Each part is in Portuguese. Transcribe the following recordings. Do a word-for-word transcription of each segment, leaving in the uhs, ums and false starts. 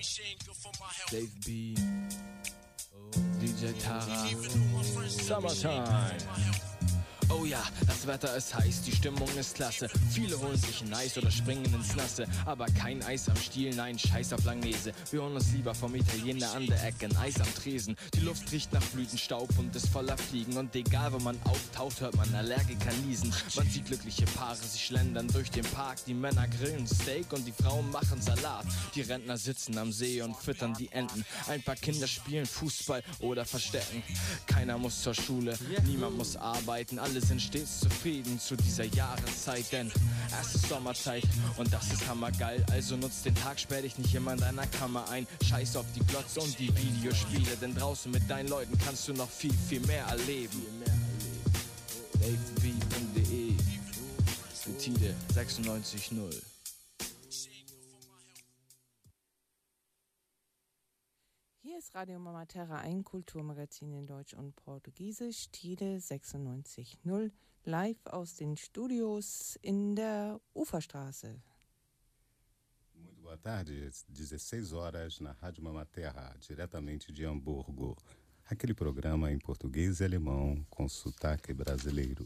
Dave B, D J Tara, Summertime. Oh ja, das Wetter ist heiß, die Stimmung ist klasse. Viele holen sich ein Eis oder springen ins Nasse. Aber kein Eis am Stiel, nein, scheiß auf Langnese. Wir holen uns lieber vom Italiener an der Ecke ein Eis am Tresen. Die Luft riecht nach Blütenstaub und ist voller Fliegen. Und egal wo man auftaucht, hört man Allergiker niesen. Man sieht glückliche Paare, sie schlendern durch den Park. Die Männer grillen Steak und die Frauen machen Salat. Die Rentner sitzen am See und füttern die Enten. Ein paar Kinder spielen Fußball oder Verstecken. Keiner muss zur Schule, niemand muss arbeiten. Alle sind stets zufrieden zu dieser Jahreszeit, denn es ist Sommerzeit und das ist hammergeil. Also nutzt den Tag, sperr dich nicht immer in deiner Kammer ein. Scheiß auf die Glotz und die Videospiele, denn draußen mit deinen Leuten kannst du noch viel, viel mehr erleben. dave b punkt de Betide sechsundneunzig null. Hier ist Radio Mama Terra, ein Kulturmagazin in Deutsch und Portugiesisch, Tide sechsundneunzig null, live aus den Studios in der Uferstraße. Muito boa tarde, dezesseis horas na Rádio Mama Terra, diretamente de Hamburgo. Aquele programa em português e alemão com sotaque brasileiro.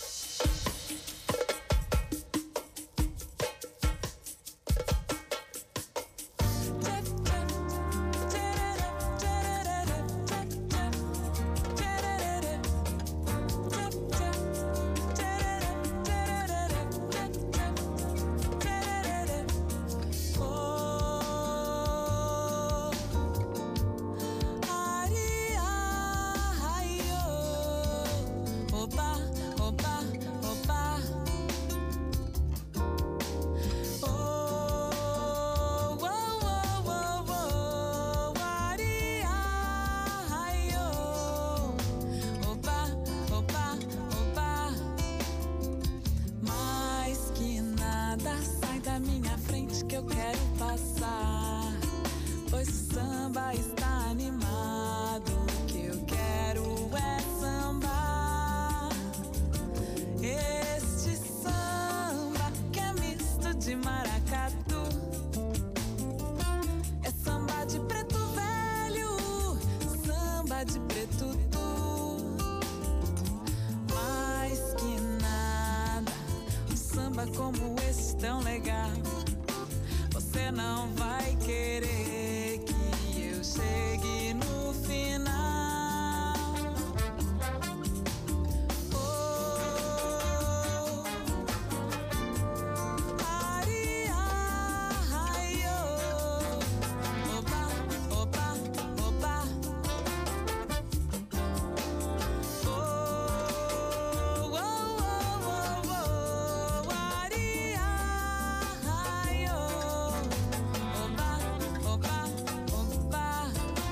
Como esse tão legal, você não vai querer que eu chegue no final. Oh, aria, aio, opa, opa, opa. Oh, oh, oh, oh, oh. Opa, opa, opa.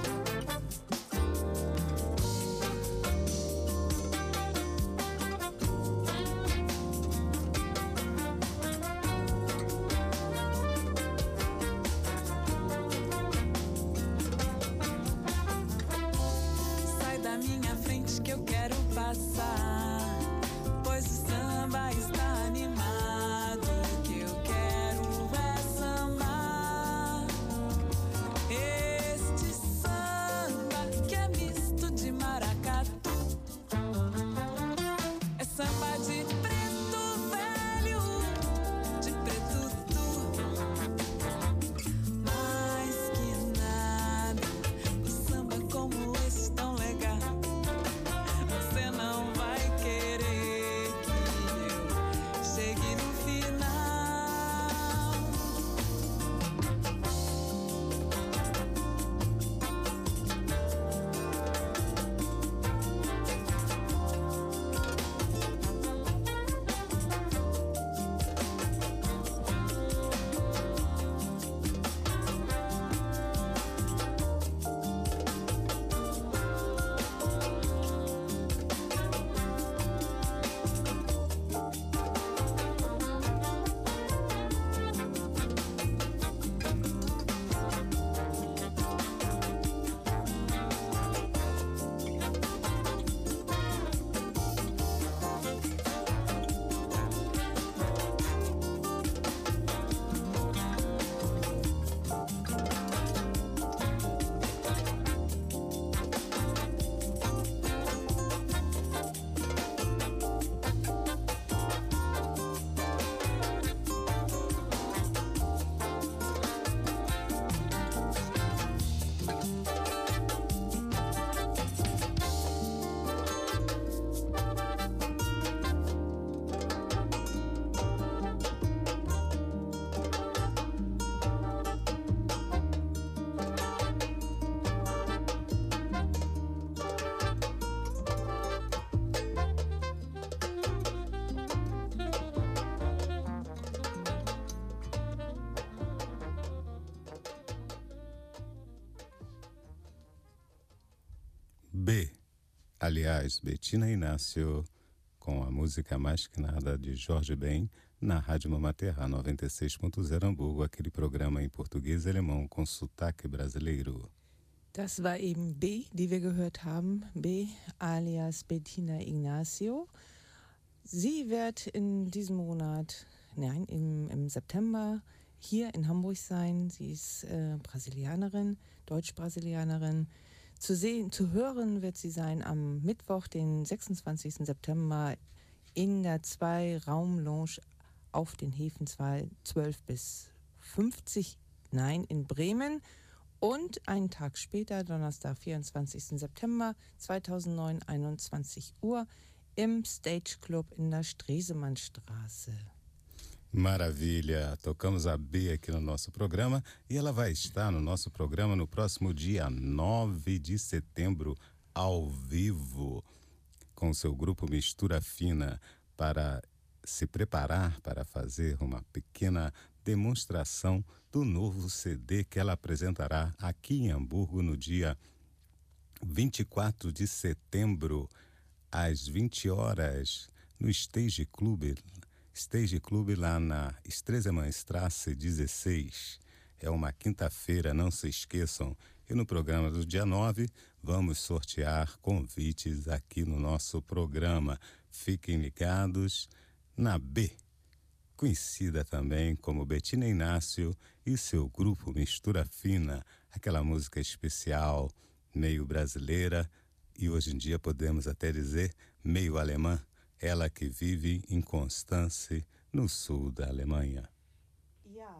B, aliás, Bettina Inácio, com a música Mais Que Nada de Jorge Ben, na Rádio Mamaterra noventa e seis ponto zero Hamburgo, aquele programa em português e alemão com sotaque brasileiro. Das war eben B, die wir gehört haben. B alias Bettina Inácio. Sie wird in diesem Monat, nein, im, im September hier in Hamburg sein. Sie ist äh, Brasilianerin, Deutsch-Brasilianerin. Zu sehen, zu hören wird sie sein am Mittwoch, den sechsundzwanzigsten September in der zwei-Raum-Lounge auf den Häfen zwölf bis fünfzig, nein, in Bremen. Und einen Tag später, Donnerstag, vierundzwanzigsten September zweitausendneun, einundzwanzig Uhr, im Stage Club in der Stresemannstraße. Maravilha, tocamos a B aqui no nosso programa e ela vai estar no nosso programa no próximo dia nove de setembro, ao vivo, com seu grupo Mistura Fina, para se preparar para fazer uma pequena demonstração do novo C D que ela apresentará aqui em Hamburgo no dia vinte e quatro de setembro, às vinte horas, no Stage Club, Stage Club lá na Stresemannstraße dezesseis. É uma quinta-feira, não se esqueçam. E no programa do dia nove, vamos sortear convites aqui no nosso programa. Fiquem ligados na B, conhecida também como Bettina Inácio e seu grupo Mistura Fina, aquela música especial, meio brasileira e hoje em dia podemos até dizer meio alemã, ela que vive em Constance, no sul da Alemanha. Ja,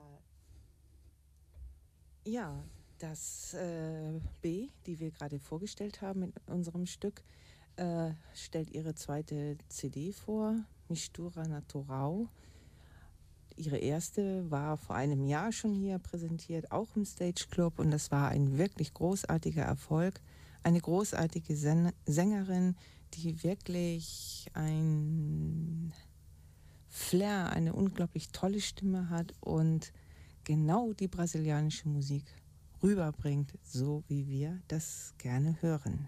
ja das äh, B, die wir gerade vorgestellt haben in unserem Stück, äh, stellt ihre zweite C D vor, Mistura Natural. Ihre erste war vor einem Jahr schon hier präsentiert, auch im Stage Club, und das war ein wirklich großartiger Erfolg. Eine großartige Sängerin, die wirklich ein Flair, eine unglaublich tolle Stimme hat und genau die brasilianische Musik rüberbringt, so wie wir das gerne hören.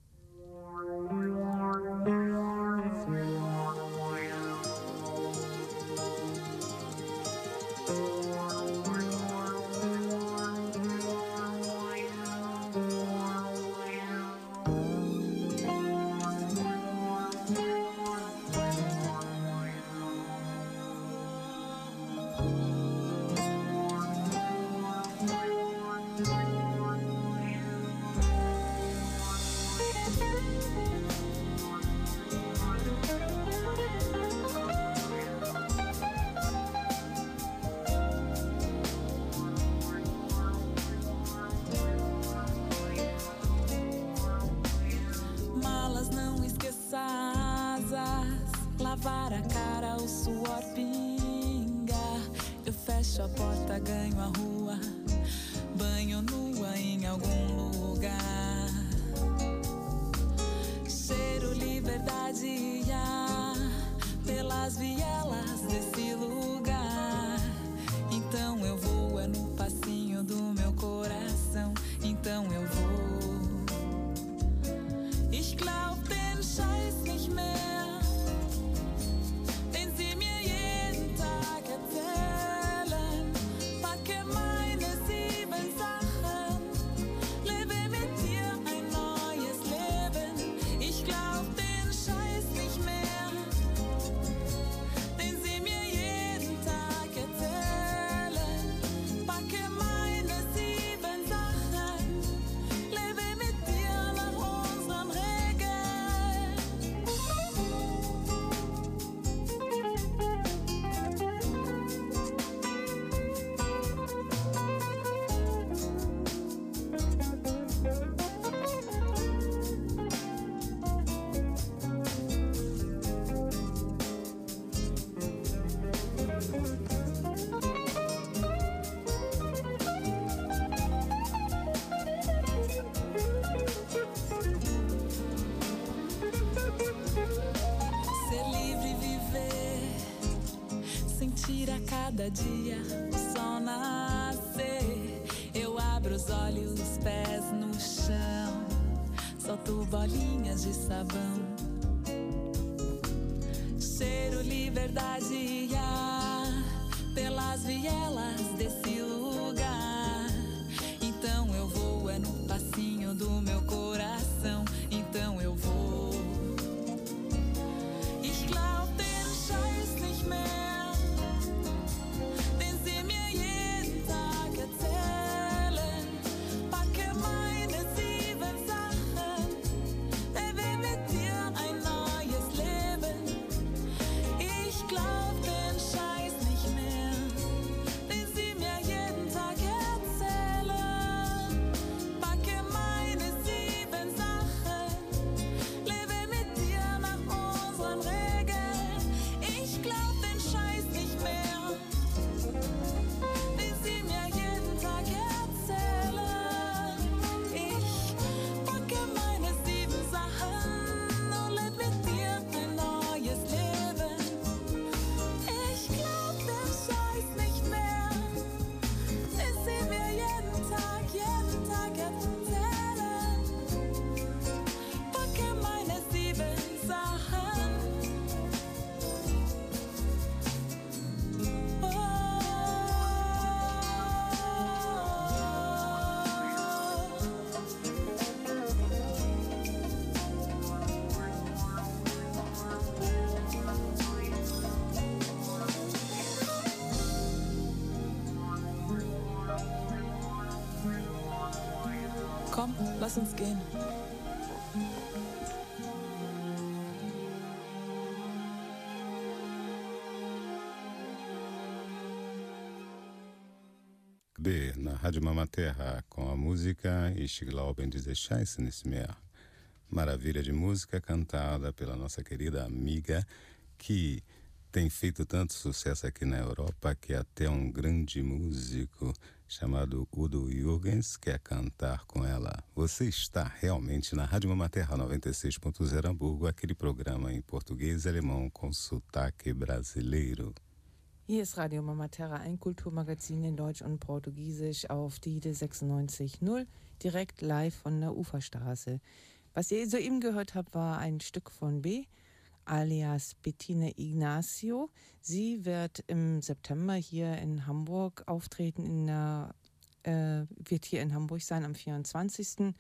Lavar a cara, o suor pinga. Eu fecho a porta, ganho a rua, banho nua em algum lugar. Cheiro liberdade ia pelas vielas desse lugar. Então eu vou, é no passinho do meu coração. Então eu vou. Ich glaub den Scheiß nicht mehr. Cada dia o sol nascer, eu abro os olhos, pés no chão, solto bolinhas de sabão. Cheiro, liberdade e ar pelas vielas desse lugar. Então eu vou, é no passinho do meu coração. Então eu vou. Ich glaub, den Scheiß nicht mehr, den sie mir jeden Tag erzählen. Packe meine sieben Sachen, lebe mit dir ein neues Leben. Ich glaub, den Scheiß nicht mehr, den sie mir jeden Tag erzählen. Packe meine sieben Sachen, lebe mit dir nach unseren Regeln. Ich glaub, den Scheiß nicht mehr, den sie mir jeden Tag erzählen. Ich packe meine sieben Sachen und lebe mit dir ein neues Leben. Ich glaub, den Scheiß nicht mehr, den sie mir jeden Tag, jeden Tag erzählen. Packe meine sieben Sachen. Oh. Komm, lass uns gehen. B, na Rádio Mama Terra, com a música Ich glaube, diese Scheiße nicht mehr. Maravilha de música cantada pela nossa querida amiga que tem feito tanto sucesso aqui na Europa que até um grande músico chamado Udo Jürgens quer cantar com ela. Você está realmente na Rádio Mama Terra noventa e seis ponto zero Hamburgo, aquele programa em português e alemão com sotaque brasileiro. Hier ist Radio Mama Terra, ein Kulturmagazin in Deutsch und Portugiesisch auf Tide sechsundneunzig null, direkt live von der Uferstraße. Was ihr soeben gehört habt, war ein Stück von B, alias Bettina Ignacio. Sie wird im September hier in Hamburg auftreten, in der, äh, wird hier in Hamburg sein am vierundzwanzigsten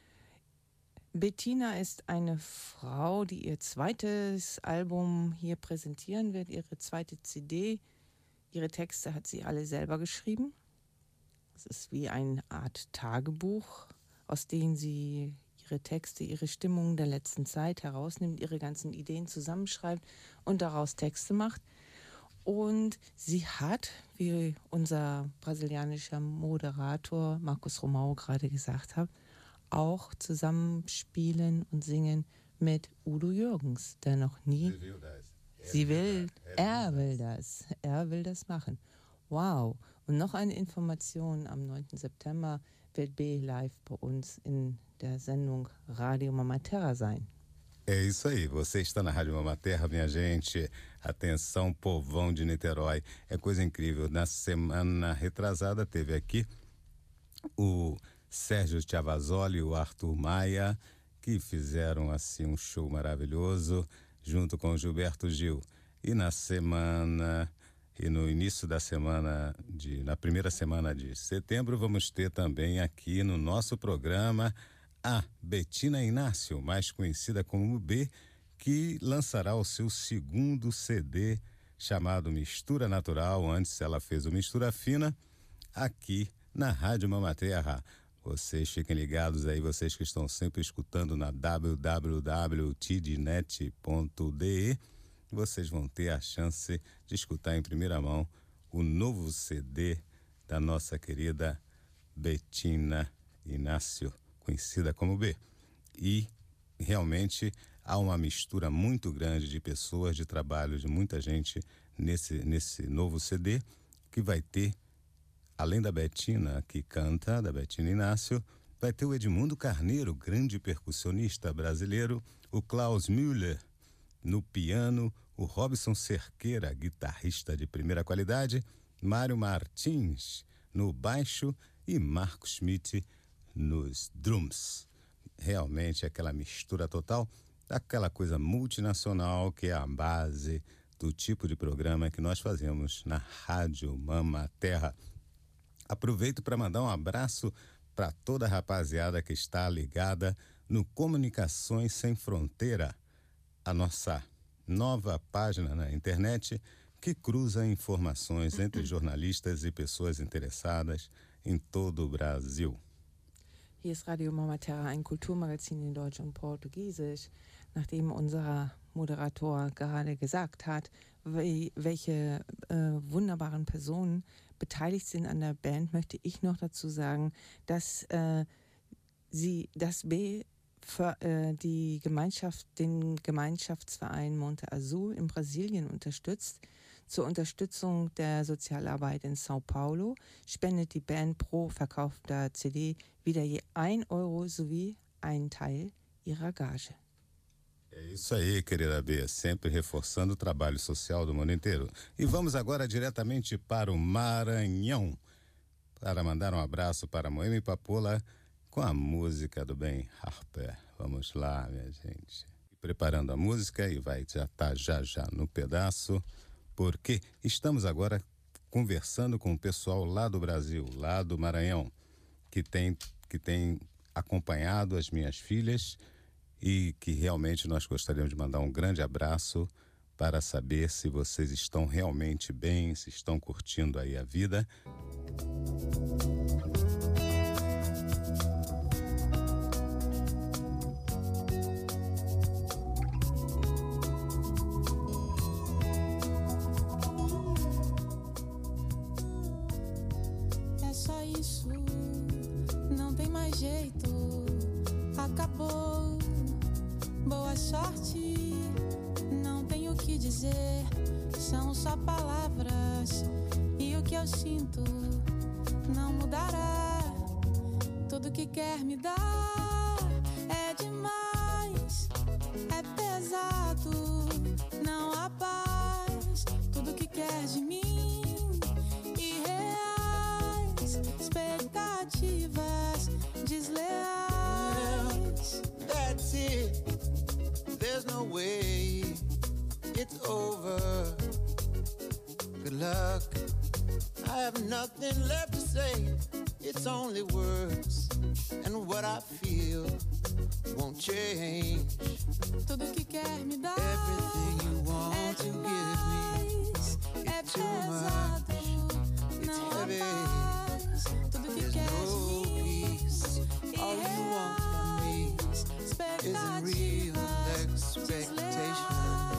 Bettina ist eine Frau, die ihr zweites Album hier präsentieren wird, ihre zweite C D. Ihre Texte hat sie alle selber geschrieben. Es ist wie eine Art Tagebuch, aus denen sie ihre Texte, ihre Stimmung der letzten Zeit herausnimmt, ihre ganzen Ideen zusammenschreibt und daraus Texte macht. Und sie hat, wie unser brasilianischer Moderator Markus Romao gerade gesagt hat, auch zusammenspielen und singen mit Udo Jürgens, der noch nie... Sie will das. Sie will, er will das, er will das machen. Wow. Und noch eine Information, am neunten September wird B live bei uns in der Sendung Radio Mama Terra sein. É isso aí, você está na Rádio Mama Terra, minha gente. Atenção, povão de Niterói. É coisa incrível. Na semana retrasada teve aqui o Sérgio Chiavazoli e o Arthur Maia, que fizeram assim um show maravilhoso, junto com o Gilberto Gil. E na semana, e no início da semana, de, na primeira semana de setembro, vamos ter também aqui no nosso programa a Bettina Inácio, mais conhecida como B, que lançará o seu segundo C D chamado Mistura Natural. Antes ela fez o Mistura Fina aqui na Rádio Mama Terra. Vocês fiquem ligados aí, vocês que estão sempre escutando na w w w ponto tidnet ponto d e, vocês vão ter a chance de escutar em primeira mão o novo C D da nossa querida Bettina Inácio, conhecida como B. E realmente há uma mistura muito grande de pessoas, de trabalho de muita gente nesse, nesse novo C D, que vai ter, além da Bettina, que canta, da Bettina Inácio, vai ter o Edmundo Carneiro, grande percussionista brasileiro, o Klaus Müller no piano, o Robson Cerqueira, guitarrista de primeira qualidade, Mário Martins no baixo e Marco Schmidt nos drums. realmente aquela mistura total daquela coisa multinacional que é a base do tipo de programa que nós fazemos na Rádio Mama Terra. Aproveito para mandar um abraço para toda a rapaziada que está ligada no Comunicações Sem Fronteira, a nossa nova página na internet que cruza informações entre jornalistas e pessoas interessadas em todo o Brasil. Hier ist Radio Mama Terra, ein Kulturmagazin in Deutsch und Portugiesisch. Nachdem unser Moderator gerade gesagt hat, welche äh, wunderbaren Personen beteiligt sind an der Band, möchte ich noch dazu sagen, dass äh, sie das B für äh, die Gemeinschaft, den Gemeinschaftsverein Monte Azul in Brasilien unterstützt. Zur Unterstützung der Sozialarbeit in São Paulo spendet die Band pro verkaufter C D wieder je ein Euro sowie einen Teil ihrer Gage. É isso aí, querida B, sempre reforçando o trabalho social do mundo inteiro. E vamos agora diretamente para o Maranhão, para mandar um abraço para Moema e Papola com a música do Ben Harper. Vamos lá, minha gente. Preparando a música e vai já estar já já no pedaço, porque estamos agora conversando com o pessoal lá do Brasil, lá do Maranhão, que tem, que tem acompanhado as minhas filhas e que realmente nós gostaríamos de mandar um grande abraço para saber se vocês estão realmente bem, se estão curtindo aí a vida. Acabou, boa sorte, não tenho o que dizer, são só palavras e o que eu sinto não mudará. Tudo que quer me dar é demais, é pesado, não há paz. Tudo que quer de mim, irreais, expectativas desleais. That's it, there's no way, it's over. Good luck, I have nothing left to say. It's only words, and what I feel won't change. Tudo que quer me dar, everything you want é to demais, give me, é it's too pesado, much, não it's há heavy. paz. Tudo que There's quer no de mim, peace, all you want from me isn't real expectations.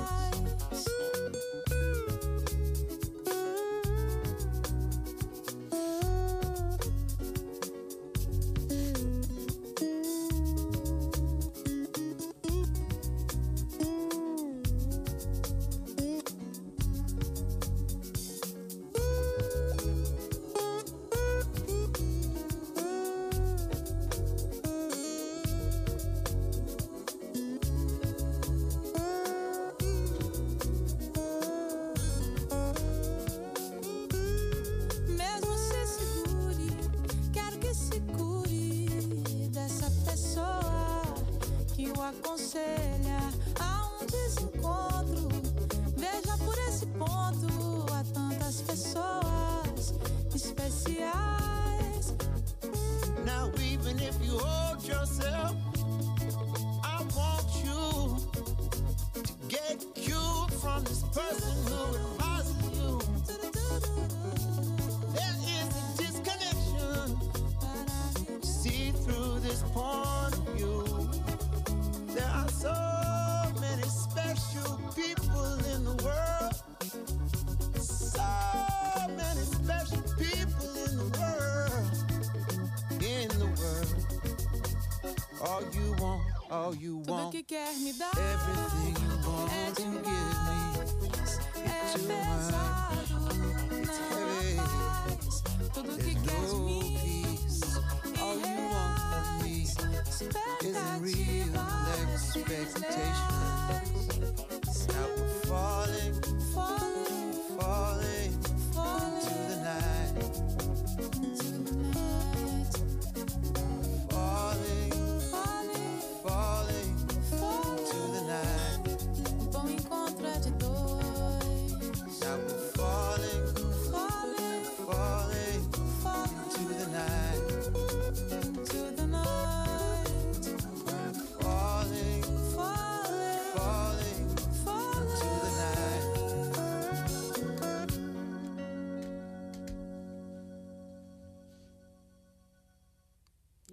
Tudo que quer me dar, everything you want é to give demais, me, it's é too pesado, much, it's não heavy. há paz. Tudo que There's quer de no mim, peace, all you want from me isn't real expectations. Now we're falling, falling, falling, falling into the night, into the night, falling, falling,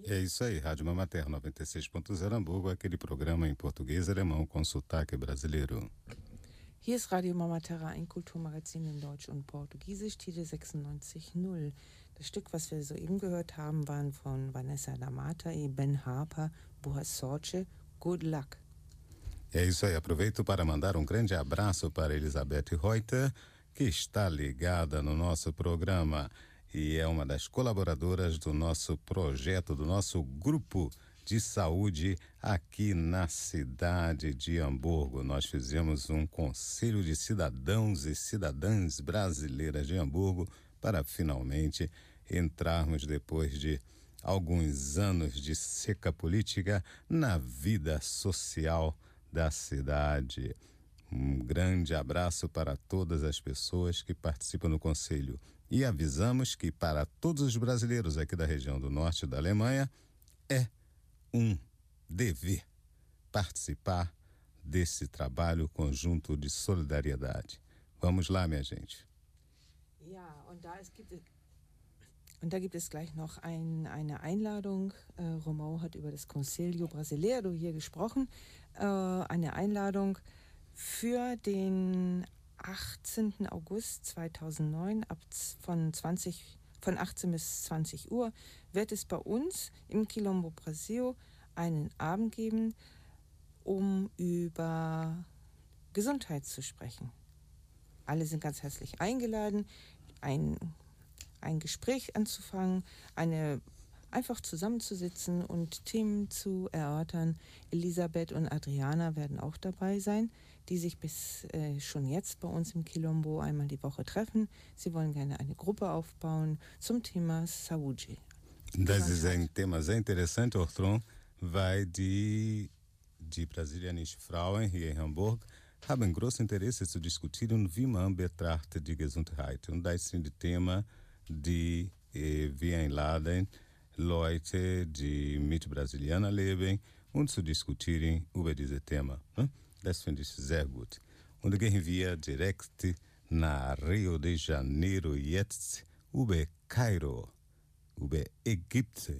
É isso aí, Rádio Mamater noventa e seis ponto zero Hamburgo, aquele programa em português e alemão com sotaque brasileiro. Hier ist Radio Mama Terra, ein Kulturmagazin in Deutsch und Portugiesisch, Titel sechsundneunzig null. Das Stück, was wir soeben gehört haben, waren von Vanessa da Mata e Ben Harper, Boa Sorte, Good Luck. É isso aí, aproveito para mandar um grande abraço para Elizabeth Reuter, que está ligada no nosso programa e é uma das colaboradoras do nosso projeto, do nosso grupo de saúde aqui na cidade de Hamburgo. Nós fizemos um conselho de cidadãos e cidadãs brasileiras de Hamburgo para finalmente entrarmos, depois de alguns anos de seca política, na vida social da cidade. Um grande abraço para todas as pessoas que participam do conselho. E avisamos que para todos os brasileiros aqui da região do norte da Alemanha é um dever participar desse trabalho conjunto de solidariedade. Vamos lá, minha gente. Ja, und da, es gibt, und da gibt es gleich noch ein, eine Einladung. Äh, Romão hat über das Conselho Brasileiro hier gesprochen. Äh, eine Einladung für den achtzehnten August zweitausendneun ab von, zwanzig, von achtzehn bis zwanzig Uhr wird es bei uns im Quilombo Brasil einen Abend geben, um über Gesundheit zu sprechen. Alle sind ganz herzlich eingeladen, ein, ein Gespräch anzufangen, eine, einfach zusammenzusitzen und Themen zu erörtern. Elisabeth und Adriana werden auch dabei sein, die sich bis äh, schon jetzt bei uns im Quilombo einmal die Woche treffen. Sie wollen gerne eine Gruppe aufbauen zum Thema Saúde. Das ist ein Thema sehr interessant, Ortron, weil die, die brasilianischen Frauen hier in Hamburg haben großes Interesse zu diskutieren, wie man betrachtet die Gesundheit. Und das sind die Themen, die äh, wir einladen, Leute, die mit Brasilianern leben, und zu diskutieren über diese Thema. Ne? Das finde ich sehr gut. Und gehen wir direkt nach Rio de Janeiro jetzt über Kairo, über Ägypten.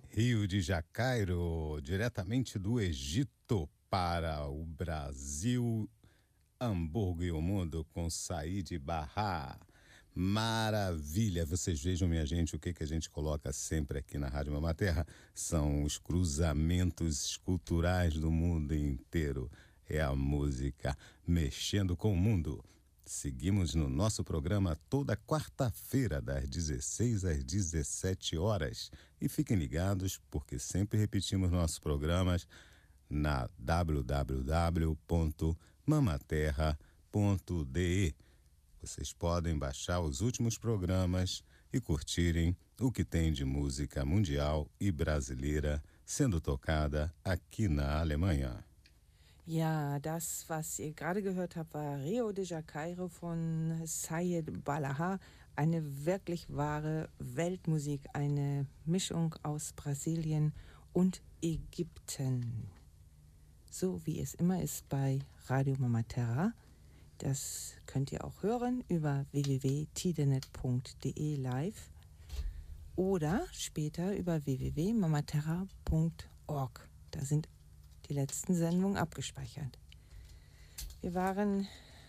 Rio de Janeiro, diretamente do Egito para o Brasil, Hamburgo e o mundo com Said Barra. Maravilha! Vocês vejam, minha gente, o que, que a gente coloca sempre aqui na Rádio Mama Terra são os cruzamentos culturais do mundo inteiro. É a música mexendo com o mundo. Seguimos no nosso programa toda quarta-feira, das dezesseis às dezessete horas. E fiquem ligados, porque sempre repetimos nossos programas na w w w ponto mamaterra ponto d e. Vocês podem baixar os últimos programas e curtirem o que tem de música mundial e brasileira sendo tocada aqui na Alemanha. Ja, das, was ihr gerade gehört habt, war Rio de Janeiro von Said Barra. Eine wirklich wahre Weltmusik, eine Mischung aus Brasilien und Ägypten. So wie es immer ist bei Radio Mama Terra. Das könnt ihr auch hören über w w w punkt tidenet punkt d e live oder später über w w w punkt mamaterra punkt org. Da sind die letzten Sendungen abgespeichert. Wir waren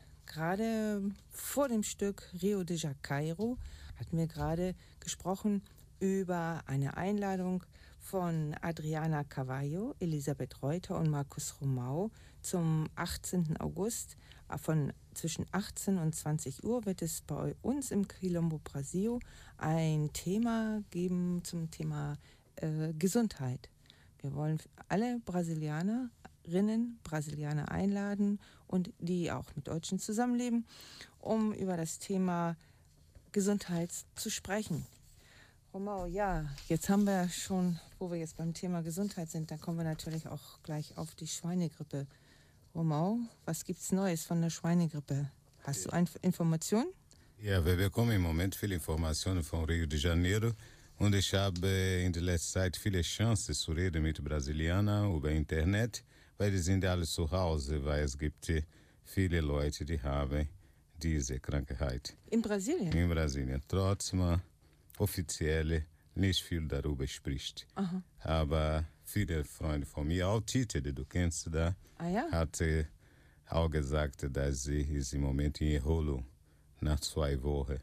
gerade vor dem Stück Rio de Janeiro, hatten wir gerade gesprochen über eine Einladung von Adriana Carvalho, Elisabeth Reuter und Markus Romau zum achtzehnten August. Von zwischen achtzehn und zwanzig Uhr wird es bei uns im Quilombo Brasil ein Thema geben zum Thema äh, Gesundheit. Wir wollen alle Brasilianerinnen, Brasilianer einladen und die auch mit Deutschen zusammenleben, um über das Thema Gesundheit zu sprechen. Romau, ja, jetzt haben wir schon, wo wir jetzt beim Thema Gesundheit sind, da kommen wir natürlich auch gleich auf die Schweinegrippe. Romau, was gibt's Neues von der Schweinegrippe? Hast du eine Information? Ja, wir bekommen im Moment viele Informationen von Rio de Janeiro und ich habe in der letzten Zeit viele Chancen zu reden mit Brasilianern über Internet, weil die sind alle zu Hause, weil es gibt viele Leute, die haben diese Krankheit. In Brasilien? In Brasilien, trotz man offiziell nicht viel darüber spricht. Aha. Aber viele Freunde von mir, auch Tite, die du kennst da, ah, ja? hat auch gesagt, dass sie ist im Moment in Erholung nach zwei Wochen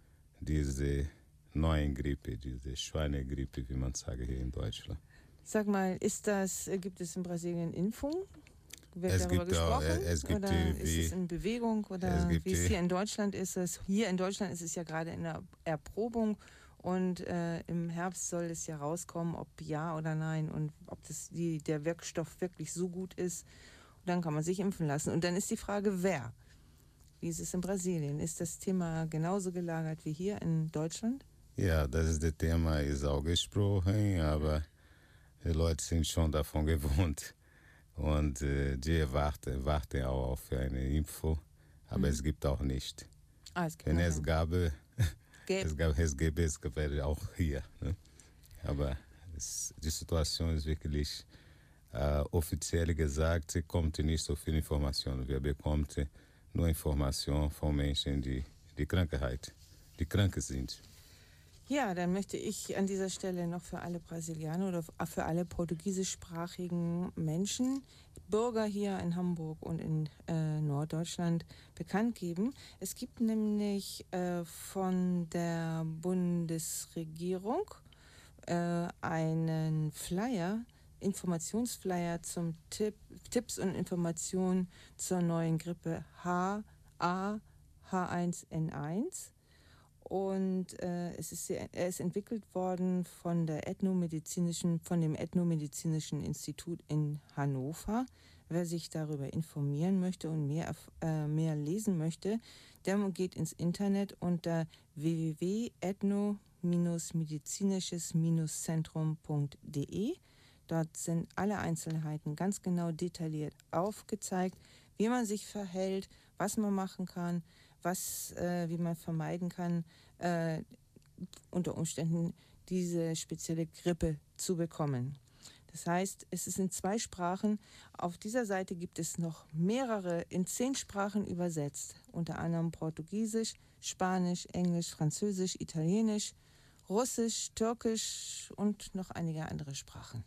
diese neuen Grippe, diese Schweinegrippe, wie man sagt hier in Deutschland. Sag mal, ist das, gibt es in Brasilien Impfung? Wird es darüber gibt auch, gesprochen? es gibt oder die, ist es in Bewegung? Oder es gibt wie es die, hier in Deutschland ist? Es, hier in Deutschland ist es ja gerade in der Erprobung und äh, im Herbst soll es ja rauskommen, ob ja oder nein und ob das die, der Wirkstoff wirklich so gut ist. Und dann kann man sich impfen lassen. Und dann ist die Frage, wer? Wie ist es in Brasilien? Ist das Thema genauso gelagert wie hier in Deutschland? Ja, das ist das Thema, ist auch gesprochen, aber die Leute sind schon davon gewohnt. Und äh, die warten, warten auch auf eine Info, aber mhm. es gibt auch nicht. Ah, es gibt Wenn es noch gab, Gäb. es gab, es gäbe, es gäbe auch hier. Ne? Aber es, die Situation ist wirklich äh, offiziell gesagt, kommt nicht so viel Information. Wir bekommen nur Informationen von Menschen, die die Krankheit, die krank sind. Ja, dann möchte ich an dieser Stelle noch für alle Brasilianer oder für alle portugiesischsprachigen Menschen, Bürger hier in Hamburg und in äh, Norddeutschland bekannt geben. Es gibt nämlich äh, von der Bundesregierung äh, einen Flyer, Informationsflyer zum Tipp, Tipps und Informationen zur neuen Grippe H A H eins N eins. Und äh, es ist, er ist entwickelt worden von der ethnomedizinischen, von dem Ethnomedizinischen Institut in Hannover. Wer sich darüber informieren möchte und mehr, äh, mehr lesen möchte, der geht ins Internet unter w w w punkt ethno medizinisches zentrum punkt d e. Dort sind alle Einzelheiten ganz genau detailliert aufgezeigt, wie man sich verhält, was man machen kann, was, äh, wie man vermeiden kann, äh, unter Umständen diese spezielle Grippe zu bekommen. Das heißt, es ist in zwei Sprachen. Auf dieser Seite gibt es noch mehrere, in zehn Sprachen übersetzt, unter anderem Portugiesisch, Spanisch, Englisch, Französisch, Italienisch, Russisch, Türkisch und noch einige andere Sprachen.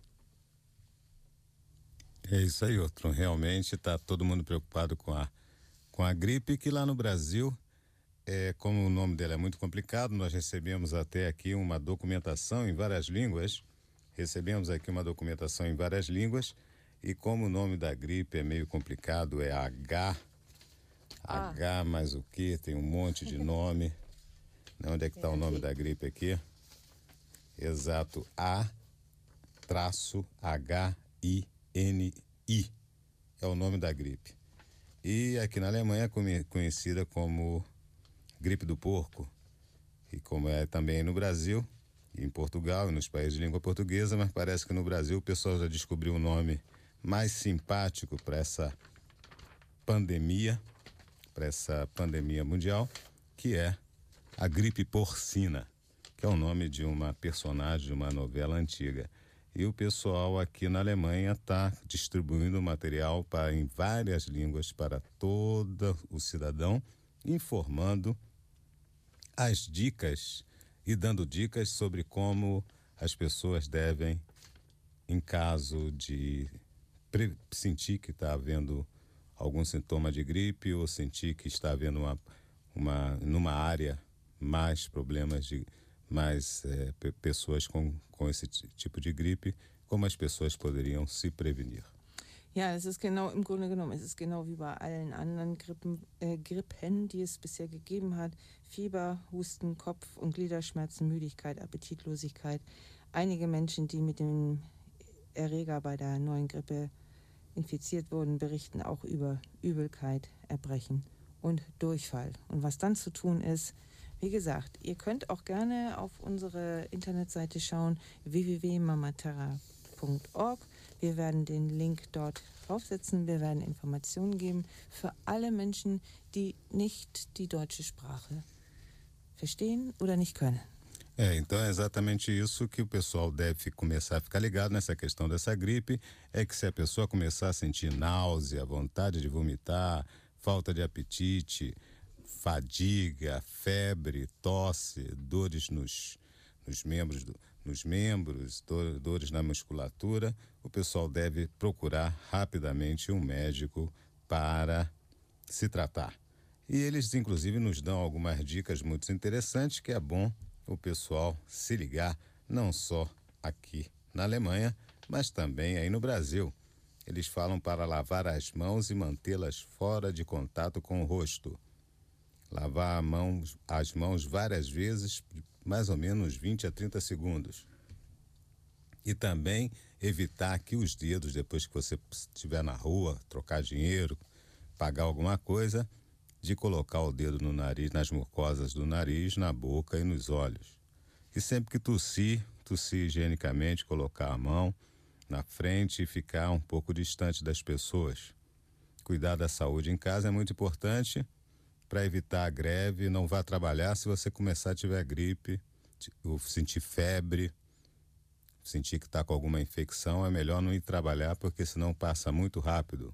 É isso aí, outro. Realmente está todo mundo preocupado com a, com a gripe, que lá no Brasil, é, como o nome dela é muito complicado, nós recebemos até aqui uma documentação em várias línguas, recebemos aqui uma documentação em várias línguas, e como o nome da gripe é meio complicado, é H, ah. H mais o que, tem um monte de nome. Onde é que está o nome da gripe aqui? Exato, A traço H I N I é o nome da gripe. E aqui na Alemanha é conhecida como gripe do porco. E como é também no Brasil, e em Portugal e nos países de língua portuguesa, mas parece que no Brasil o pessoal já descobriu um nome mais simpático para essa pandemia, para essa pandemia mundial, que é a gripe porcina, que é o nome de uma personagem de uma novela antiga. E o pessoal aqui na Alemanha está distribuindo material para, em várias línguas para todo o cidadão, informando as dicas e dando dicas sobre como as pessoas devem, em caso de pre- sentir que está havendo algum sintoma de gripe ou sentir que está havendo uma, uma, numa área mais problemas de mais é, p- pessoas com, com esse t- tipo de gripe, como as pessoas poderiam se prevenir. Ja, es ist genau, im Grunde genommen, es ist genau wie bei allen anderen Grippen, äh, Grippen, die es bisher gegeben hat. Fieber, Husten, Kopf- und Gliederschmerzen, Müdigkeit, Appetitlosigkeit. Einige Menschen, die mit dem Erreger bei der neuen Grippe infiziert wurden, berichten auch über Übelkeit, Erbrechen und Durchfall. Und was dann zu tun ist, wie gesagt, ihr könnt auch gerne auf unsere Internetseite schauen, w w w punkt mamaterra punkt org. Wir werden den Link dort draufsetzen. Wir werden Informationen geben für alle Menschen, die nicht die deutsche Sprache verstehen oder nicht können. É, então é exatamente isso que o pessoal deve começar a ficar ligado nessa questão dessa gripe, é que se a pessoa começar a sentir náusea, vontade de vomitar, falta de apetite, fadiga, febre, tosse, dores nos, nos membros, do, nos membros do, dores na musculatura, o pessoal deve procurar rapidamente um médico para se tratar. E eles, inclusive, nos dão algumas dicas muito interessantes que é bom o pessoal se ligar, não só aqui na Alemanha, mas também aí no Brasil. Eles falam para lavar as mãos e mantê-las fora de contato com o rosto. Lavar a mão, as mãos várias vezes, mais ou menos vinte a trinta segundos. E também evitar que os dedos, depois que você estiver na rua, trocar dinheiro, pagar alguma coisa, de colocar o dedo no nariz, nas mucosas do nariz, na boca e nos olhos. E sempre que tossir, tossir higienicamente, colocar a mão na frente e ficar um pouco distante das pessoas. Cuidar da saúde em casa é muito importante para evitar a greve. Não vá trabalhar se você começar a tiver gripe, ou sentir febre, sentir que está com alguma infecção, é melhor não ir trabalhar, porque senão passa muito rápido.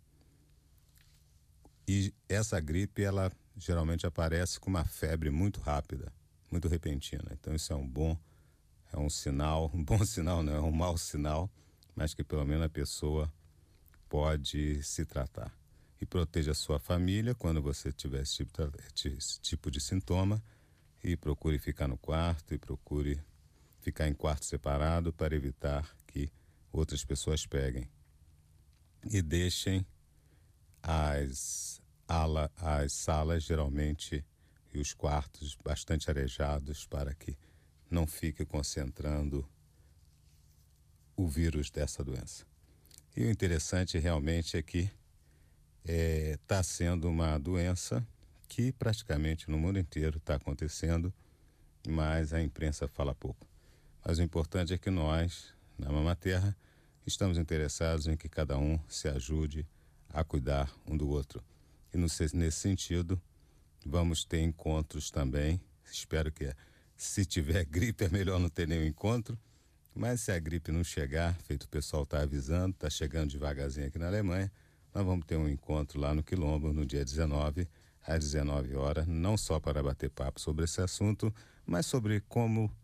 E essa gripe, ela geralmente aparece com uma febre muito rápida, muito repentina. Então isso é um bom, é um sinal, um bom sinal não, é um mau sinal, mas que pelo menos a pessoa pode se tratar. E proteja a sua família quando você tiver esse tipo, esse tipo de sintoma, e procure ficar no quarto e procure ficar em quarto separado para evitar que outras pessoas peguem. E deixem as, ala, as salas geralmente e os quartos bastante arejados para que não fique concentrando o vírus dessa doença. E o interessante realmente é que está é, sendo uma doença que praticamente no mundo inteiro está acontecendo, mas a imprensa fala pouco. Mas o importante é que nós, na Mamaterra, estamos interessados em que cada um se ajude a cuidar um do outro. E no, nesse sentido, vamos ter encontros também. Espero que, se tiver gripe, é melhor não ter nenhum encontro. Mas se a gripe não chegar, feito o pessoal está avisando, está chegando devagarzinho aqui na Alemanha, nós vamos ter um encontro lá no Quilombo, no dia dezenove, às dezenove horas, não só para bater papo sobre esse assunto, mas sobre como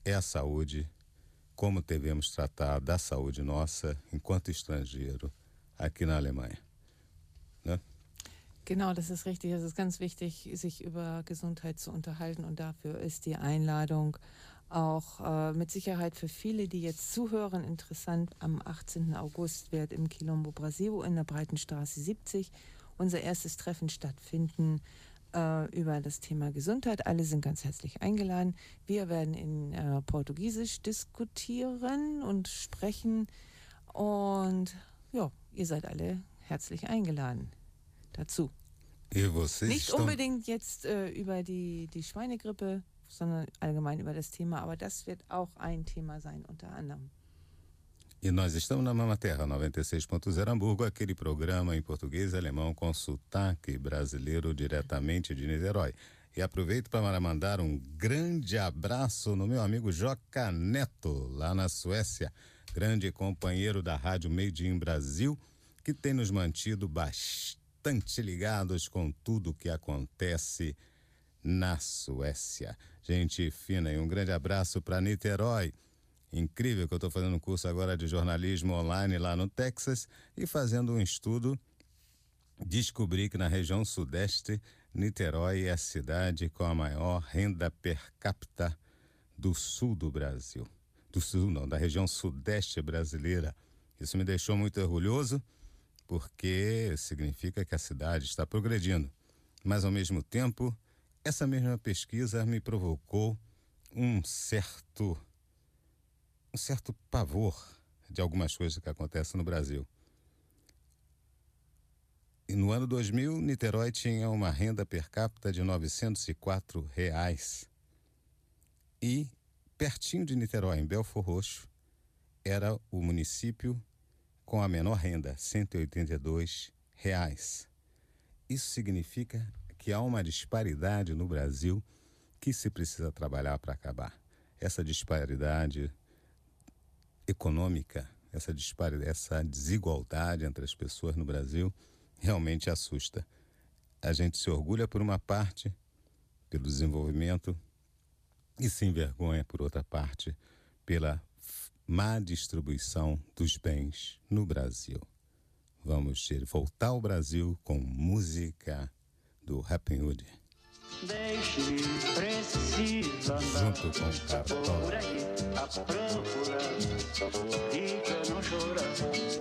é a saúde, como devemos tratar da saúde nossa enquanto estrangeiro aqui na Alemanha. Ne? Genau, das ist richtig. Es ist ganz wichtig, sich über Gesundheit zu unterhalten, und dafür ist die Einladung auch äh, mit Sicherheit für viele, die jetzt zuhören, interessant. Am achtzehnten August wird im Quilombo Brasil in der Breitenstraße siebzig unser erstes Treffen stattfinden äh, über das Thema Gesundheit. Alle sind ganz herzlich eingeladen. Wir werden in äh, Portugiesisch diskutieren und sprechen, und ja, ihr seid alle herzlich eingeladen dazu. E vocês Nicht estão... unbedingt jetzt äh, über die, die Schweinegrippe, sondern allgemein über das Thema, aber das wird auch ein Thema sein, unter anderem. E nós estamos na Mama Terra noventa e seis ponto zero Hamburgo, aquele programa em português e alemão com sotaque brasileiro diretamente de Niterói. E aproveito para mandar um grande abraço no meu amigo Joca Neto, lá na Suécia, grande companheiro da Rádio Made in Brasil, que tem nos mantido bastante ligados com tudo que acontece na Suécia. Gente fina, e um grande abraço para Niterói. Incrível que eu estou fazendo um curso agora de jornalismo online lá no Texas, e fazendo um estudo, descobri que na região sudeste, Niterói é a cidade com a maior renda per capita do sul do Brasil. Do sul não, da região sudeste brasileira. Isso me deixou muito orgulhoso, porque significa que a cidade está progredindo. Mas ao mesmo tempo, essa mesma pesquisa me provocou um certo, um certo pavor de algumas coisas que acontecem no Brasil. E no ano dois mil, Niterói tinha uma renda per capita de novecentos e quatro reais. E pertinho de Niterói, em Belford Roxo, era o município com a menor renda, cento e oitenta e dois reais. Isso significa que há uma disparidade no Brasil que se precisa trabalhar para acabar. Essa disparidade econômica, essa, disparidade, essa desigualdade entre as pessoas no Brasil realmente assusta. A gente se orgulha por uma parte pelo desenvolvimento e se envergonha por outra parte pela má distribuição dos bens no Brasil. Vamos voltar ao Brasil com música do Happy Hood. Deixe-me, precisa junto com o Cartola. por aí a procurar e pra não chorar.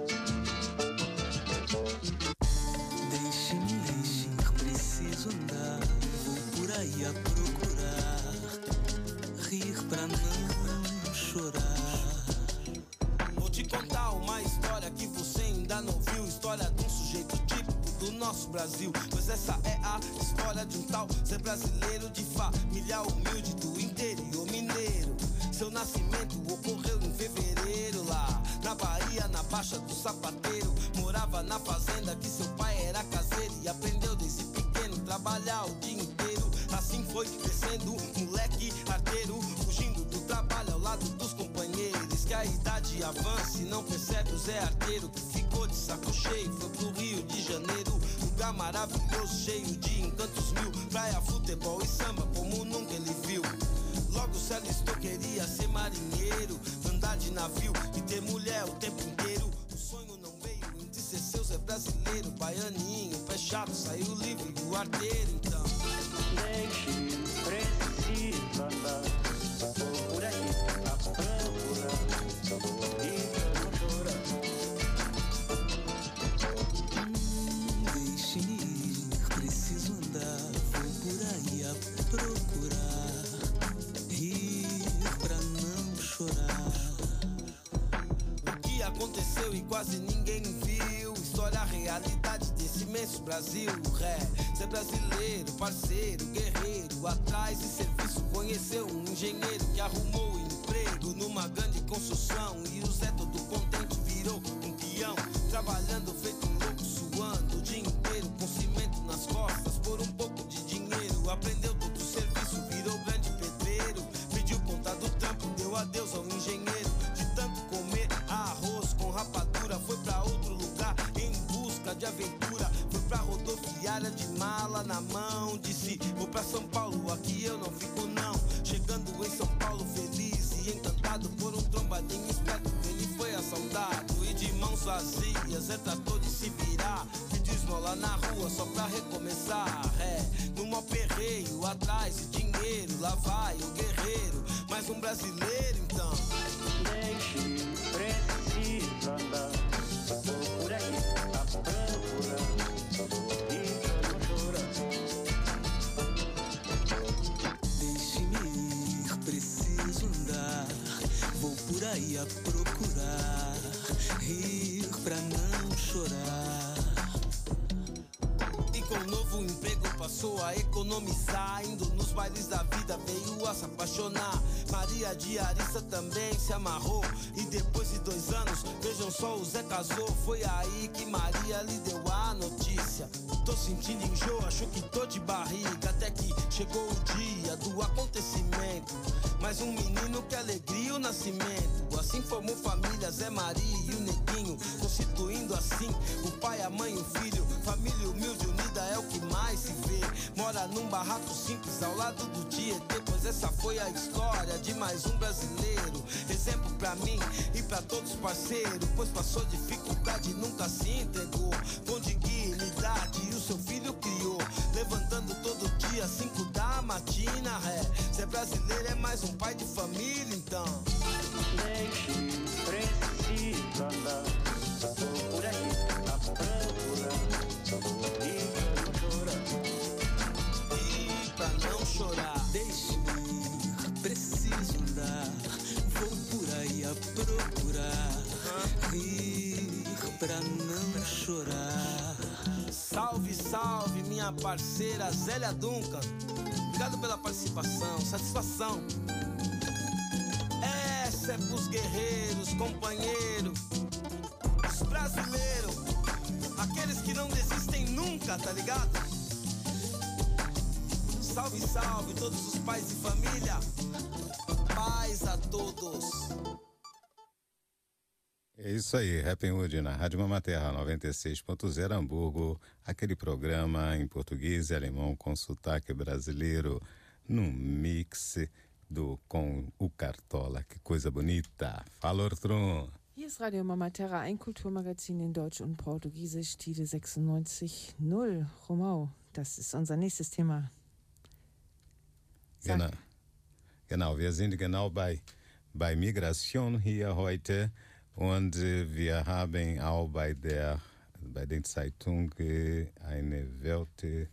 Deixe-me ir, preciso andar, vou por aí a procurar, rir pra não chorar. Vou te contar uma história que você ainda não viu, história de um sujeito típico do nosso Brasil. Pois essa é a história de um tal Zé brasileiro de família humilde do interior mineiro. Seu nascimento ocorreu em fevereiro lá na Bahia, na Baixa do Sapateiro. Morava na fazenda que seu pai era caseiro e aprendeu desde pequeno trabalhar o dia inteiro. Assim foi crescendo, moleque arteiro, fugindo do trabalho ao lado dos companheiros. Que a idade avance, não percebe o Zé Arteiro, que ficou de saco cheio, foi pro Rio de Janeiro. Lugar maravilhoso, cheio de encantos mil, praia, futebol e samba como nunca ele viu. Logo se alistou, queria ser marinheiro, andar de navio e ter mulher o tempo inteiro. O sonho não veio em dizer seu Zé brasileiro, baianinho, pé chato, saiu livre o arteiro então. Deixe-me, precisa andar por aí a procurar e pra não chorar. Hum, deixe-me ir, preciso andar, vou por aí a procurar, rir pra não chorar. O que aconteceu e quase ninguém viu, história, realidade desse imenso Brasil. Ré, Zé brasileiro, parceiro, guerreiro, atrás de serviço conheceu um engenheiro que arrumou emprego numa grande construção. E o Zé todo contente virou um peão, trabalhando feito um louco, suando o dia inteiro com cimento nas costas por um pouco de dinheiro. Aprendeu todo o serviço, virou grande pedreiro, pediu conta do trampo, deu adeus ao engenheiro. De tanto comer arroz com rapadura, foi pra outro lugar em busca de aventura. Foi pra rodoviária de mala na mão. Disse, vou pra São Paulo, aqui eu não fico não. Chegando em São Paulo feliz e encantado por um trombadinho esperto, ele foi assaltado. E de mãos vazias, é tratou de se virar. Pediu esmola na rua só pra recomeçar. É, no mó perreio, atrás de dinheiro, lá vai o guerreiro. Mais um brasileiro então. Deixe, preciso andar por aí, a procura, e pra não chorar. Deixe-me ir, preciso andar. Vou por aí a procurar, rir pra não chorar. E com o novo emprego passou a economizar. Indo nos bailes da vida veio a se apaixonar. Maria de Arissa também se amarrou. E depois de dois anos, vejam só, o Zé casou. Foi aí que Maria lhe deu a notícia. Tô sentindo enjoo, acho que tô de barriga. Até que chegou o dia do acontecimento. Mais um menino, que alegria o nascimento. Assim formou família Zé Maria e o Neguinho, constituindo assim o pai, a mãe e o filho. Família humilde, unida é o que mais se vê. Mora num barraco simples ao lado do Tietê. Pois essa foi a história de mais um brasileiro. Exemplo pra mim e pra todos parceiros. Pois passou dificuldade e nunca se entregou. Com dignidade e o seu filho criou. Levantando todo dia, cinco da matina. É, ser brasileiro é mais um pai de família então. Deixe, preciso andar por aí, a procura, e pra não chorar. E pra não chorar. Deixe-me ir, preciso andar. Vou por aí a procurar, rir pra não chorar. Salve, salve, minha parceira Zélia Duncan. Obrigado pela participação, satisfação. Essa é pros guerreiros, companheiros, os brasileiros, aqueles que não desistem nunca, tá ligado? Salve, salve, todos os pais de família. Paz a todos. É isso aí, Rappenwood na Rádio Mamaterra noventa e seis ponto zero Hamburgo, aquele programa em português e alemão com sotaque brasileiro, num mix do, com o Cartola, que coisa bonita. Fala, Ortron. Hier ist Radio Mama Terra, ein Kulturmagazin in Deutsch und Portugiesisch, Tide sechsundneunzig null. Romau, das ist unser nächstes Thema. Sag. Genau, genau, wir sind genau bei, bei Migration hier heute. Und äh, wir haben auch bei der, bei der Zeitung äh, eine Welt... Äh,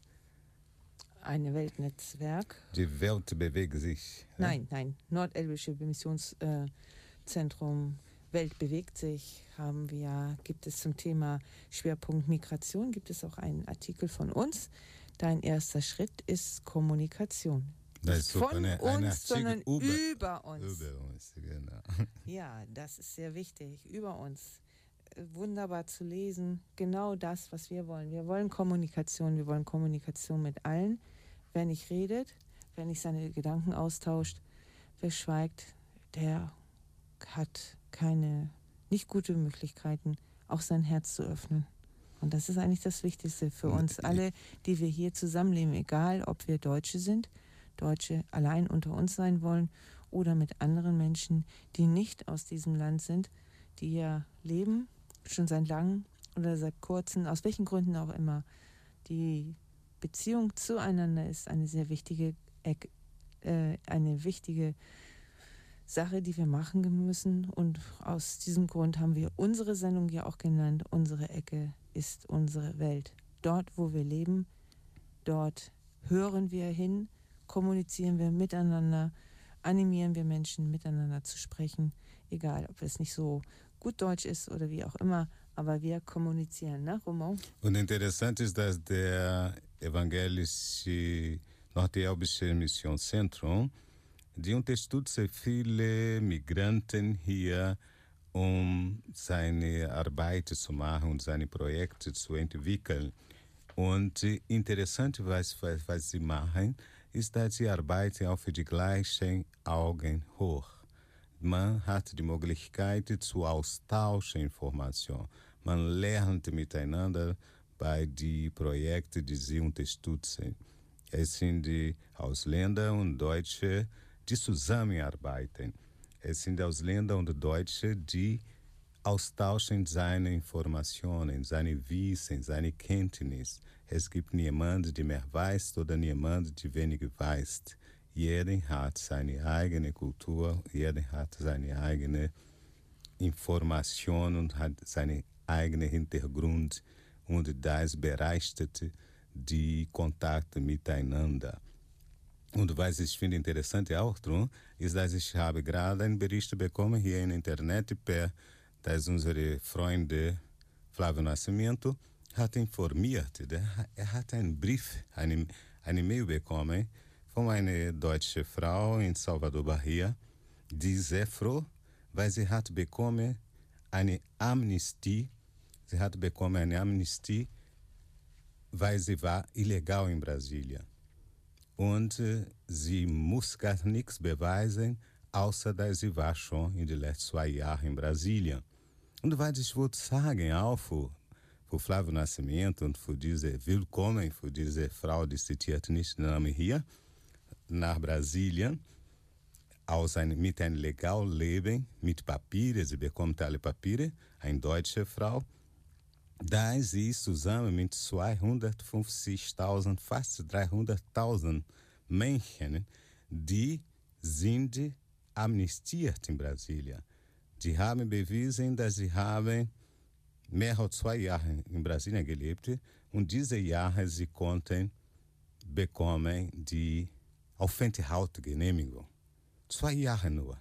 Eine Weltnetzwerk. Die Welt bewegt sich. Nein, ja? nein, Nordelbische Missionszentrum äh, Welt bewegt sich, haben wir, gibt es zum Thema Schwerpunkt Migration, gibt es auch einen Artikel von uns. Dein erster Schritt ist Kommunikation. Das ist von eine, uns, eine sondern über, über uns. Über uns, genau. Ja, das ist sehr wichtig, über uns. Wunderbar zu lesen, genau das, was wir wollen. Wir wollen Kommunikation, wir wollen Kommunikation mit allen. Wer nicht redet, wer nicht seine Gedanken austauscht, wer schweigt, der hat keine, nicht gute Möglichkeiten, auch sein Herz zu öffnen. Und das ist eigentlich das Wichtigste für uns alle, die wir hier zusammenleben, egal ob wir Deutsche sind, Deutsche allein unter uns sein wollen oder mit anderen Menschen, die nicht aus diesem Land sind, die hier leben, schon seit langem oder seit kurzem, aus welchen Gründen auch immer. Die Beziehung zueinander ist eine sehr wichtige, äh, eine wichtige Sache, die wir machen müssen. Und aus diesem Grund haben wir unsere Sendung ja auch genannt. Unsere Ecke ist unsere Welt. Dort, wo wir leben, dort hören wir hin, kommunizieren wir miteinander, animieren wir Menschen, miteinander zu sprechen, egal ob es nicht so gut Deutsch ist oder wie auch immer, aber wir kommunizieren, ne, Roman? Und interessant ist, dass der evangelische Nordelbische Missionszentrum, die unterstützt sehr viele Migranten hier, um seine Arbeit zu machen und seine Projekte zu entwickeln. Und interessant, was, was, was sie machen, ist, dass sie arbeiten auf die gleichen Augen hoch. Man hat die Möglichkeit zu austauschen Informationen. Man lernt miteinander bei die Projekte, die sie unterstützen. Es sind die Ausländer und Deutsche, die zusammenarbeiten. Es sind Ausländer und Deutsche, die austauschen seine Informationen, seine Wissen, seine Kenntnis. Es gibt niemand, der mehr weiß oder niemand, der weniger weiß. Jeder hat seine eigene Kultur, jeder hat seine eigene Information und hat seinen eigenen Hintergrund. Und das bereichert die Kontakte miteinander. Und was ich finde interessant auch drum, ist, dass ich habe gerade einen Bericht bekommen hier in Internet, per, dass unsere Freunde Flávio Nascimento hat informiert. Der, er hat einen Brief, eine, eine Mail bekommen von einer deutschen Frau in Salvador, Bahia, die sehr froh, weil sie hat bekommen eine Amnistie, sie hat bekommen eine Amnistie, weil sie war illegal in Brasília. Und uh, sie muss gar nichts beweisen, außer dass sie war schon in den letzten zwei Jahren in Brasília. Und was ich wollte sagen auch für, für Flávio Nascimento und für diese Willkommen, für diese Frau, die zitiert nicht den Namen hier, nach Brasília, aus ein, mit einem legalen Leben, mit Papiere, sie bekommt alle Papiere, eine deutsche Frau, da sie zusammen mit zweihundertfünfzigtausend, fast dreihunderttausend Menschen, die sind amnestiert in Brasília. Die haben bewiesen, dass sie haben mehr als zwei Jahre in Brasília gelebt und diese Jahre sie konnten bekommen die Aufenthaltsgenehmigung. Zwei Jahre nur.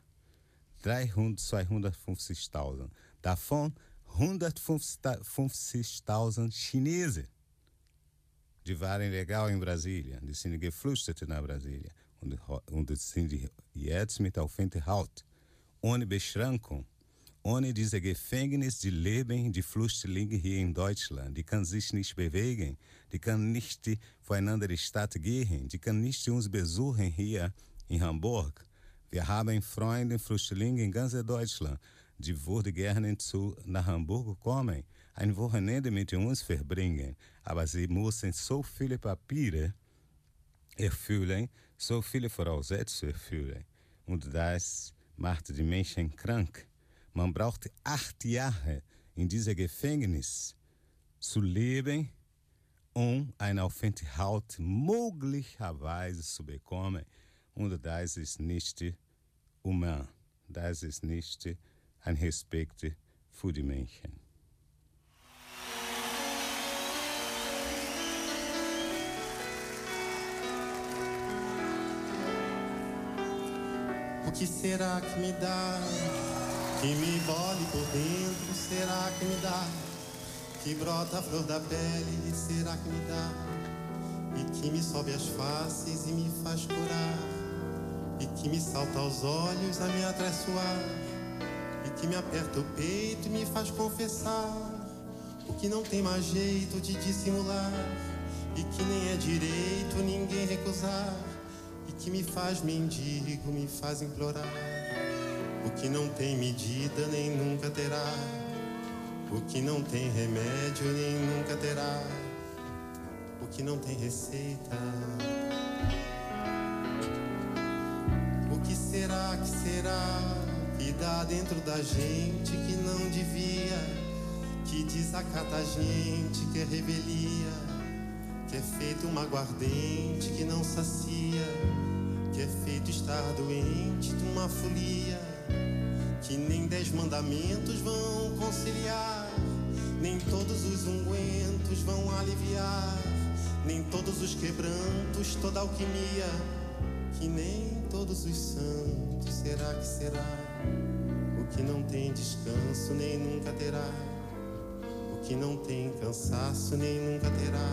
zweihundertfünfzigtausend. Davon hundertfünfzigtausend Chinesen, die waren legal in Brasília, die sind geflüchtet nach Brasília und, und sind jetzt mit Aufenthalt, ohne Beschränkung, ohne diese Gefängnis, die leben die Flüchtlinge hier in Deutschland. Die können sich nicht bewegen, die können nicht vor eine andere Stadt gehen, die können nicht uns besuchen hier in Hamburg. Wir haben Freunde, Flüchtlinge in ganz Deutschland, die würden gerne zu, nach Hamburg kommen, ein Wochenende mit uns verbringen, aber sie müssen so viele Papiere erfüllen, so viele Voraussetzungen erfüllen. Und das macht die Menschen krank. Man braucht acht Jahre in diesem Gefängnis zu leben, um einen Aufenthalt möglicherweise zu bekommen. Und das ist nicht human. Das ist nicht ein Respekt für die Menschen. O que será que me dá, que me embole por dentro? Será que me dá, que brota a flor da pele? Será que me dá, e que me sobe as faces e me faz curar, e que me salta aos olhos a me atraiçoar, e que me aperta o peito e me faz confessar o que não tem mais jeito de dissimular, e que nem é direito ninguém recusar, e que me faz mendigo, me faz implorar o que não tem medida nem nunca terá, o que não tem remédio nem nunca terá, o que não tem receita. O que será, que será, que dá dentro da gente que não devia, que desacata a gente, que é revelia, que é feito uma aguardente que não sacia, que é feito estar doente de uma folia, que nem dez mandamentos vão conciliar, nem todos os ungüentos vão aliviar, nem todos os quebrantos, toda alquimia, que nem todos os santos. Será que será o que não tem descanso nem nunca terá, o que não tem cansaço nem nunca terá,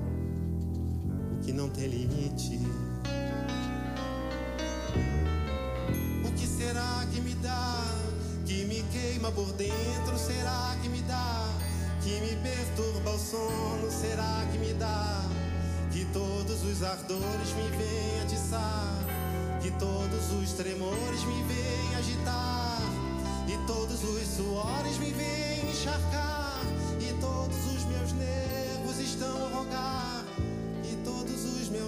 o que não tem limite. O que será que me dá, que me queima por dentro? Será que me dá, que me perturba o sono? Será que me dá, que todos os ardores me vêm atiçar, que todos os tremores me vêm agitar, e todos os suores me vêm encharcar, e todos os meus nervos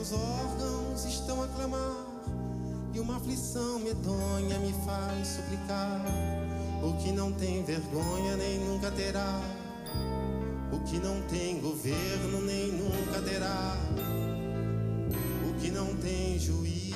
meus órgãos estão a clamar, e uma aflição medonha me faz suplicar. O que não tem vergonha nem nunca terá, o que não tem governo nem nunca terá, o que não tem juízo.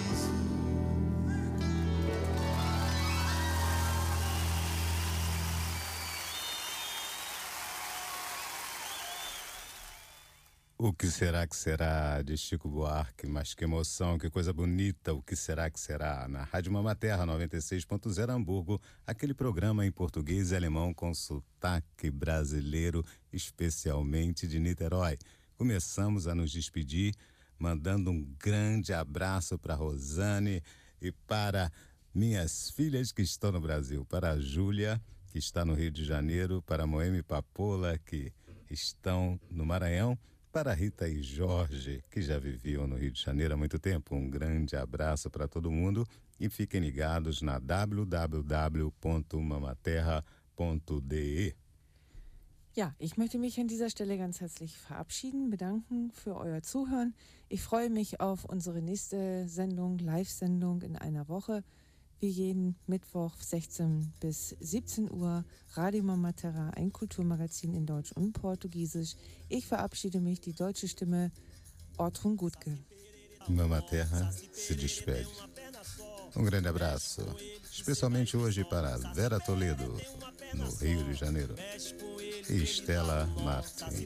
O que será que será, de Chico Buarque, mas que emoção, que coisa bonita, o que será que será? Na Rádio Mama Terra noventa e seis ponto zero Hamburgo, aquele programa em português e alemão com sotaque brasileiro, especialmente de Niterói. Começamos a nos despedir, mandando um grande abraço para Rosane e para minhas filhas que estão no Brasil, para a Júlia, que está no Rio de Janeiro, para a Moema e Papola, que estão no Maranhão, para Rita e Jorge, que já viviam no Rio de Janeiro há muito tempo. Um grande abraço para todo mundo e fiquem ligados na w w w ponto mamaterra ponto d e. Ja, ich möchte mich an dieser Stelle ganz herzlich verabschieden, bedanken für euer Zuhören. Ich freue mich auf unsere nächste Sendung, Live-Sendung in einer Woche. Wie jeden Mittwoch sechzehn bis siebzehn Uhr, Radio Mama Terra, ein Kulturmagazin in Deutsch und Portugiesisch. Ich verabschiede mich, die deutsche Stimme Ortrun Gutke. Mama Terra se despede. Um grande abraço, especialmente hoje para Vera Toledo, no Rio de Janeiro, e Estela Martins,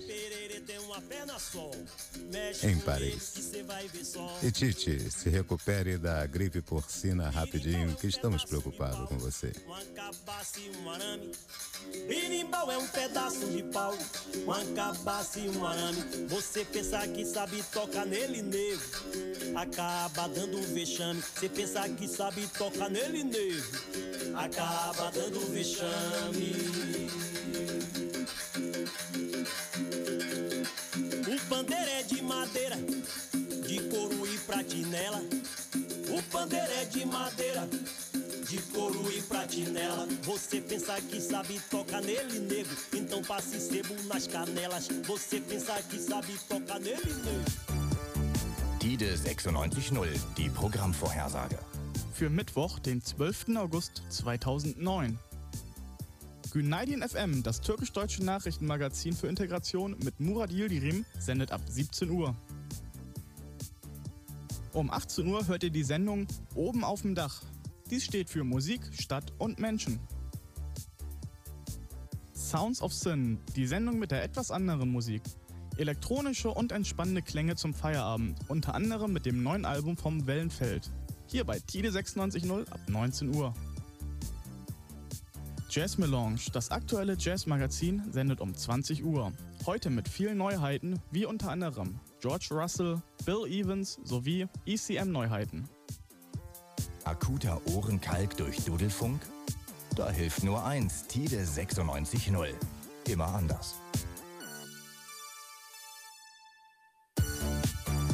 em Paris. E Tite, se recupere da gripe porcina rapidinho, que estamos preocupados com você. Birimbau é um pedaço de pau, uma cabaça e um arame. Você pensa que sabe tocar nele, nego, acaba dando vexame. Você pensa que sabe tocar nele, nego, acaba dando vexame. O pandeiro é de madeira, de couro e pratinela. O pandeiro é de madeira, de couro e pratinela. Você pensa que sabe tocar nele, nego, então passe sebo nas canelas. Você pensa que sabe tocar nele, nego. Tide sechsundneunzig null, die Programmvorhersage. Für Mittwoch, den zwölften August zweitausendneun. Günaydin F M, das türkisch-deutsche Nachrichtenmagazin für Integration mit Murat Yildirim, sendet ab siebzehn Uhr. Um achtzehn Uhr hört ihr die Sendung Oben auf dem Dach. Dies steht für Musik, Stadt und Menschen. Sounds of Sin, die Sendung mit der etwas anderen Musik. Elektronische und entspannende Klänge zum Feierabend, unter anderem mit dem neuen Album vom Wellenfeld. Hier bei Tide sechsundneunzig null ab neunzehn Uhr. Jazz Melange, das aktuelle Jazz-Magazin, sendet um zwanzig Uhr. Heute mit vielen Neuheiten, wie unter anderem George Russell, Bill Evans sowie E C M-Neuheiten. Akuter Ohrenkalk durch Dudelfunk? Da hilft nur eins, Tide sechsundneunzig null. Immer anders.